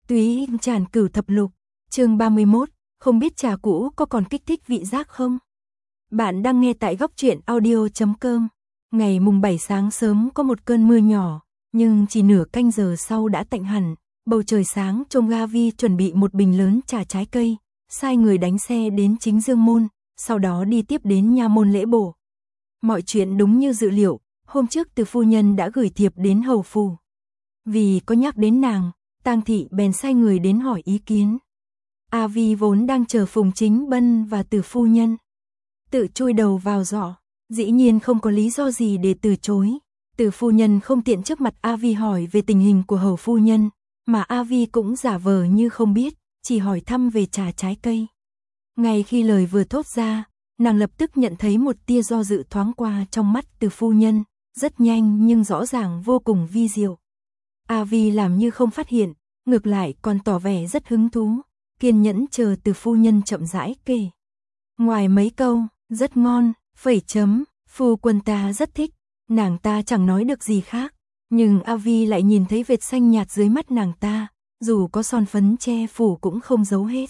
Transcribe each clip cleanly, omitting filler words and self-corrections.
Túy tràn cửu thập lục, chương 31, không biết trà cũ có còn kích thích vị giác không? Bạn đang nghe tại góc truyện audio.com. Ngày mùng 7 sáng sớm có một cơn mưa nhỏ, nhưng chỉ nửa canh giờ sau đã tạnh hẳn. Bầu trời sáng trông Gavi chuẩn bị một bình lớn trà trái cây, sai người đánh xe đến chính Dương Môn, sau đó đi tiếp đến nha môn lễ bổ. Mọi chuyện đúng như dự liệu, hôm trước Từ phu nhân đã gửi thiệp đến hầu phủ. Vì có nhắc đến nàng, Tang thị bèn sai người đến hỏi ý kiến. A Vi vốn đang chờ Phùng Chính Bân và Từ phu nhân, tự chui đầu vào giỏ, dĩ nhiên không có lý do gì để từ chối. Từ phu nhân không tiện trước mặt A Vi hỏi về tình hình của hầu phu nhân, mà A Vi cũng giả vờ như không biết, chỉ hỏi thăm về trà trái cây. Ngay khi lời vừa thốt ra, nàng lập tức nhận thấy một tia do dự thoáng qua trong mắt Từ phu nhân, rất nhanh nhưng rõ ràng vô cùng vi diệu. A Vi làm như không phát hiện, ngược lại còn tỏ vẻ rất hứng thú, kiên nhẫn chờ Từ phu nhân chậm rãi kể. Ngoài mấy câu, rất ngon, phẩy chấm, phu quân ta rất thích, nàng ta chẳng nói được gì khác, nhưng A Vi lại nhìn thấy vệt xanh nhạt dưới mắt nàng ta, dù có son phấn che phủ cũng không giấu hết.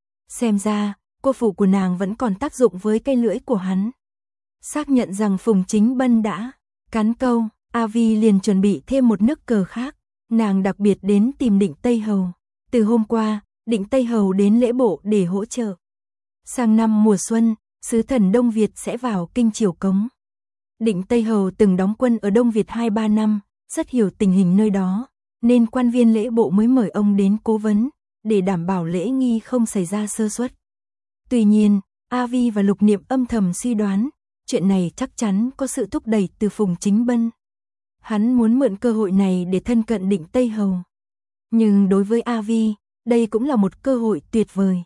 Xem ra, cô phụ của nàng vẫn còn tác dụng với cây lưỡi của hắn. Xác nhận rằng Phùng Chính Bân đã cắn câu, A Vi liền chuẩn bị thêm một nước cờ khác. Nàng đặc biệt đến tìm Định Tây Hầu. Từ hôm qua, Định Tây Hầu đến lễ bộ để hỗ trợ. Sang năm mùa xuân, sứ thần Đông Việt sẽ vào kinh triều cống. Định Tây Hầu từng đóng quân ở Đông Việt 2-3 năm, rất hiểu tình hình nơi đó, nên quan viên lễ bộ mới mời ông đến cố vấn, để đảm bảo lễ nghi không xảy ra sơ suất. Tuy nhiên, A Vi và Lục Niệm âm thầm suy đoán, chuyện này chắc chắn có sự thúc đẩy từ Phùng Chính Bân. Hắn muốn mượn cơ hội này để thân cận Định Tây Hầu. Nhưng đối với A Vi, đây cũng là một cơ hội tuyệt vời.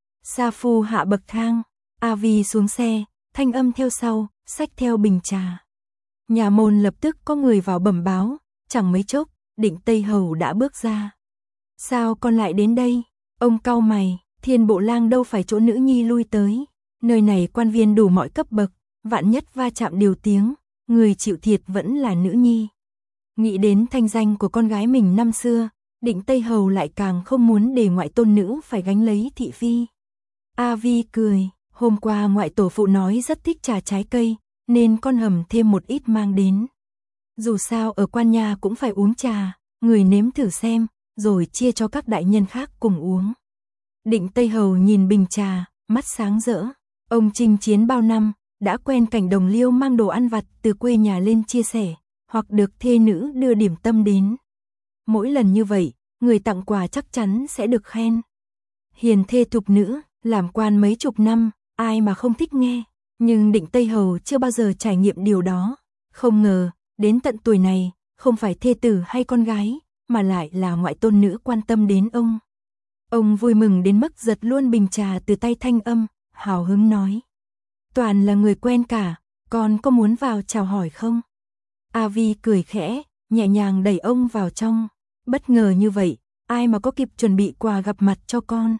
Sa phu hạ bậc thang, A Vi xuống xe, thanh âm theo sau, xách theo bình trà. Nhà môn lập tức có người vào bẩm báo, chẳng mấy chốc, Định Tây Hầu đã bước ra. Sao con lại đến đây? Ông cau mày, Thiên Bộ Lang đâu phải chỗ nữ nhi lui tới. Nơi này quan viên đủ mọi cấp bậc, vạn nhất va chạm điều tiếng, người chịu thiệt vẫn là nữ nhi. Nghĩ đến thanh danh của con gái mình năm xưa, Định Tây Hầu lại càng không muốn để ngoại tôn nữ phải gánh lấy thị phi. A Vi cười, hôm qua ngoại tổ phụ nói rất thích trà trái cây, nên con hầm thêm một ít mang đến. Dù sao ở quan nhà cũng phải uống trà, người nếm thử xem, rồi chia cho các đại nhân khác cùng uống. Định Tây Hầu nhìn bình trà, mắt sáng rỡ. Ông chinh chiến bao năm, đã quen cảnh đồng liêu mang đồ ăn vặt từ quê nhà lên chia sẻ, hoặc được thê nữ đưa điểm tâm đến. Mỗi lần như vậy, người tặng quà chắc chắn sẽ được khen. Hiền thê thục nữ, làm quan mấy chục năm, ai mà không thích nghe. Nhưng Định Tây Hầu chưa bao giờ trải nghiệm điều đó. Không ngờ, đến tận tuổi này, không phải thê tử hay con gái, mà lại là ngoại tôn nữ quan tâm đến ông. Ông vui mừng đến mức giật luôn bình trà từ tay Thanh Âm, hào hứng nói. Toàn là người quen cả, con có muốn vào chào hỏi không? A Vi cười khẽ, nhẹ nhàng đẩy ông vào trong. Bất ngờ như vậy, ai mà có kịp chuẩn bị quà gặp mặt cho con.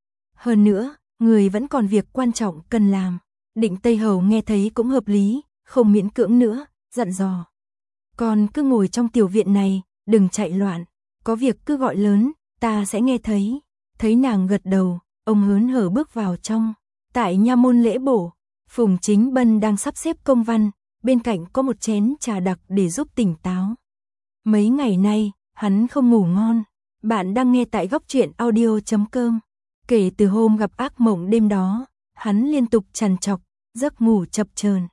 Hơn nữa, người vẫn còn việc quan trọng cần làm. Định Tây Hầu nghe thấy cũng hợp lý, không miễn cưỡng nữa, dặn dò. Con cứ ngồi trong tiểu viện này, đừng chạy loạn, có việc cứ gọi lớn, ta sẽ nghe thấy. Thấy nàng gật đầu, ông hớn hở bước vào trong. Tại nha môn lễ bổ, Phùng Chính Bân đang sắp xếp công văn, bên cạnh có một chén trà đặc để giúp tỉnh táo. Mấy ngày nay, hắn không ngủ ngon. Bạn đang nghe tại góc truyện audio.com. Kể từ hôm gặp ác mộng đêm đó, hắn liên tục trằn trọc, giấc ngủ chập chờn.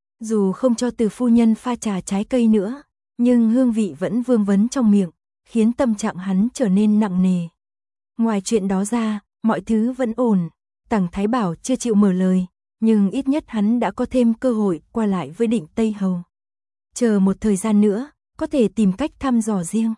Dù không cho Từ phu nhân pha trà trái cây nữa, nhưng hương vị vẫn vương vấn trong miệng, khiến tâm trạng hắn trở nên nặng nề. Ngoài chuyện đó ra, mọi thứ vẫn ổn. Tằng Thái Bảo chưa chịu mở lời, nhưng ít nhất hắn đã có thêm cơ hội qua lại với Định Tây Hầu. Chờ một thời gian nữa, có thể tìm cách thăm dò riêng.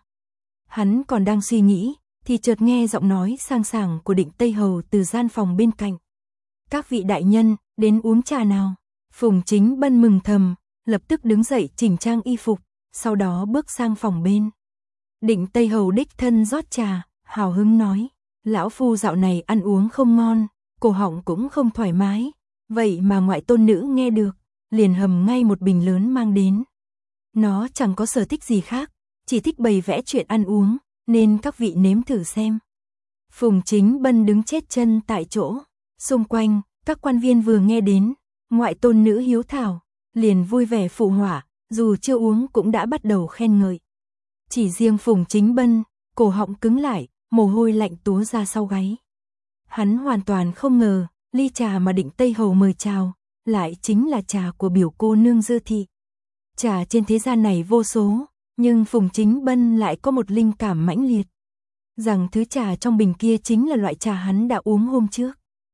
Hắn còn đang suy nghĩ, thì chợt nghe giọng nói sang sảng của Định Tây Hầu từ gian phòng bên cạnh. Các vị đại nhân, đến uống trà nào. Phùng Chính Bân mừng thầm, lập tức đứng dậy chỉnh trang y phục, sau đó bước sang phòng bên. Định Tây Hầu đích thân rót trà, hào hứng nói. Lão phu dạo này ăn uống không ngon, cổ họng cũng không thoải mái. Vậy mà ngoại tôn nữ nghe được, liền hầm ngay một bình lớn mang đến. Nó chẳng có sở thích gì khác, chỉ thích bày vẽ chuyện ăn uống, nên các vị nếm thử xem. Phùng Chính Bân đứng chết chân tại chỗ, xung quanh, các quan viên vừa nghe đến, ngoại tôn nữ hiếu thảo, liền vui vẻ phụ họa, dù chưa uống cũng đã bắt đầu khen ngợi. Chỉ riêng Phùng Chính Bân, cổ họng cứng lại, mồ hôi lạnh túa ra sau gáy. Hắn hoàn toàn không ngờ, ly trà mà Định Tây Hầu mời chào, lại chính là trà của biểu cô nương Dư Thị. Trà trên thế gian này vô số, nhưng Phùng Chính Bân lại có một linh cảm mãnh liệt, rằng thứ trà trong bình kia chính là loại trà hắn đã uống hôm trước.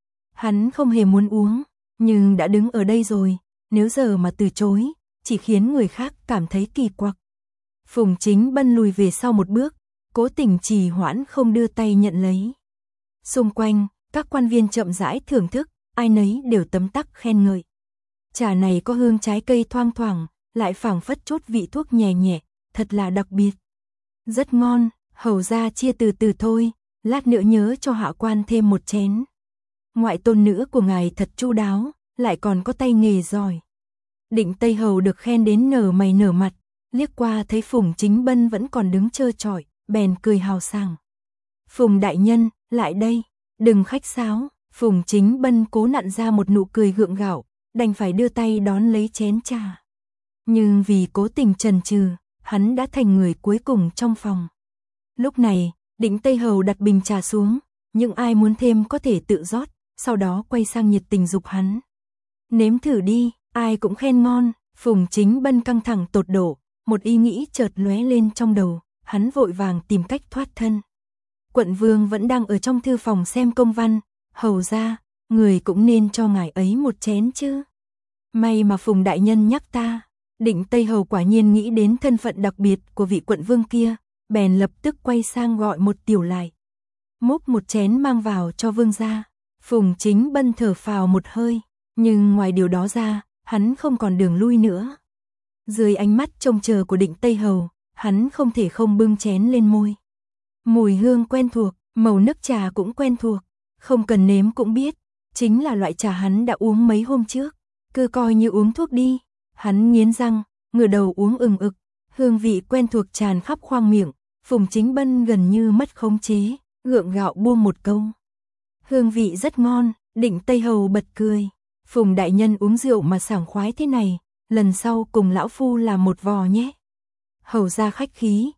Hắn không hề muốn uống, nhưng đã đứng ở đây rồi, nếu giờ mà từ chối, chỉ khiến người khác cảm thấy kỳ quặc. Phùng Chính Bân lùi về sau một bước, cố tình trì hoãn không đưa tay nhận lấy. Xung quanh, các quan viên chậm rãi thưởng thức, ai nấy đều tấm tắc khen ngợi. Trà này có hương trái cây thoang thoảng, lại phảng phất chút vị thuốc nhẹ nhẹ, thật là đặc biệt. Rất ngon, hầu ra chia từ từ thôi, lát nữa nhớ cho hạ quan thêm một chén. Ngoại tôn nữ của ngài thật chu đáo, lại còn có tay nghề giỏi. Định Tây Hầu được khen đến nở mày nở mặt, liếc qua thấy Phùng Chính Bân vẫn còn đứng trơ trọi, bèn cười hào sảng. Phùng đại nhân, lại đây, đừng khách sáo. Phùng Chính Bân cố nặn ra một nụ cười gượng gạo, đành phải đưa tay đón lấy chén trà. Nhưng vì cố tình chần chừ, hắn đã thành người cuối cùng trong phòng. Lúc này, Định Tây Hầu đặt bình trà xuống, những ai muốn thêm có thể tự rót, sau đó quay sang nhiệt tình dục hắn. Nếm thử đi, ai cũng khen ngon. Phùng Chính Bân căng thẳng tột độ, một ý nghĩ chợt lóe lên trong đầu, hắn vội vàng tìm cách thoát thân. Quận vương vẫn đang ở trong thư phòng xem công văn, hầu ra, người cũng nên cho ngài ấy một chén chứ. May mà Phùng đại nhân nhắc ta. Định Tây Hầu quả nhiên nghĩ đến thân phận đặc biệt của vị quận vương kia, bèn lập tức quay sang gọi một tiểu lại. Múc một chén mang vào cho vương gia. Phùng Chính Bân thở phào một hơi, nhưng ngoài điều đó ra, hắn không còn đường lui nữa. Dưới ánh mắt trông chờ của Định Tây Hầu, hắn không thể không bưng chén lên môi. Mùi hương quen thuộc, màu nước trà cũng quen thuộc, không cần nếm cũng biết, chính là loại trà hắn đã uống mấy hôm trước, cứ coi như uống thuốc đi. Hắn nghiến răng, ngửa đầu uống ừng ực, hương vị quen thuộc tràn khắp khoang miệng, Phùng Chính Bân gần như mất khống chế, gượng gạo buông một câu. Hương vị rất ngon, Định Tây Hầu bật cười. Phùng đại nhân uống rượu mà sảng khoái thế này, lần sau cùng lão phu làm một vò nhé. Hầu ra khách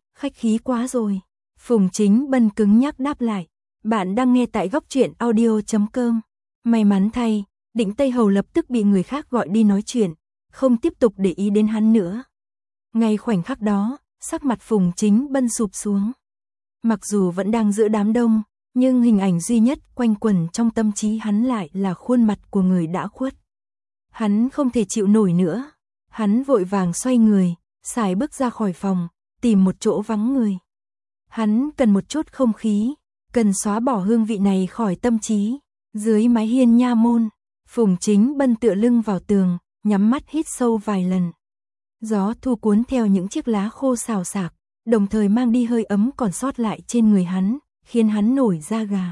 khí quá rồi. Phùng Chính Bân cứng nhắc đáp lại. Bạn đang nghe tại góc truyện audio.com. May mắn thay, Định Tây Hầu lập tức bị người khác gọi đi nói chuyện, không tiếp tục để ý đến hắn nữa. Ngay khoảnh khắc đó, sắc mặt Phùng Chính Bân sụp xuống. Mặc dù vẫn đang giữa đám đông, nhưng hình ảnh duy nhất quanh quẩn trong tâm trí hắn lại là khuôn mặt của người đã khuất. Hắn không thể chịu nổi nữa. Hắn vội vàng xoay người, sải bước ra khỏi phòng, tìm một chỗ vắng người. Hắn cần một chút không khí, cần xóa bỏ hương vị này khỏi tâm trí. Dưới mái hiên nha môn, Phùng Chính Bân tựa lưng vào tường, nhắm mắt hít sâu vài lần. Gió thu cuốn theo những chiếc lá khô xào xạc, đồng thời mang đi hơi ấm còn sót lại trên người hắn, khiến hắn nổi da gà.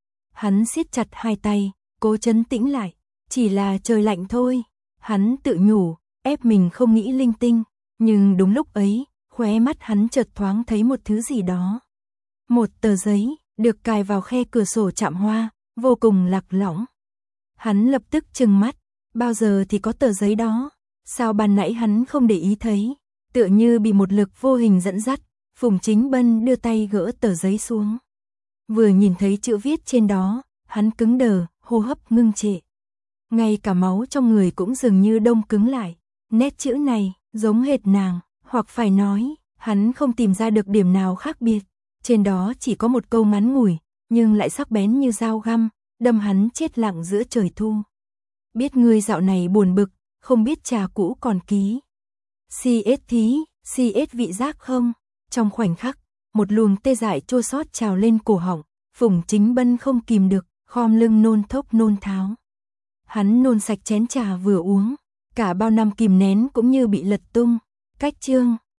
Hắn siết chặt hai tay, cố trấn tĩnh lại, chỉ là trời lạnh thôi. Hắn tự nhủ, ép mình không nghĩ linh tinh, nhưng đúng lúc ấy, khóe mắt hắn chợt thoáng thấy một thứ gì đó. Một tờ giấy, được cài vào khe cửa sổ chạm hoa, vô cùng lạc lõng. Hắn lập tức trừng mắt, bao giờ thì có tờ giấy đó, sao ban nãy hắn không để ý thấy, tựa như bị một lực vô hình dẫn dắt, Phùng Chính Bân đưa tay gỡ tờ giấy xuống. Vừa nhìn thấy chữ viết trên đó, hắn cứng đờ, hô hấp ngưng trệ. Ngay cả máu trong người cũng dường như đông cứng lại, nét chữ này, giống hệt nàng, hoặc phải nói, hắn không tìm ra được điểm nào khác biệt. Trên đó chỉ có một câu ngắn ngủi, nhưng lại sắc bén như dao găm, đâm hắn chết lặng giữa trời thu. Biết ngươi dạo này buồn bực, không biết trà cũ còn ký. CS thí, CS vị giác không? Trong khoảnh khắc, một luồng tê dại chua xót trào lên cổ họng, Phùng Chính Bân không kìm được, khom lưng nôn thốc nôn tháo. Hắn nôn sạch chén trà vừa uống, cả bao năm kìm nén cũng như bị lật tung. Cách chương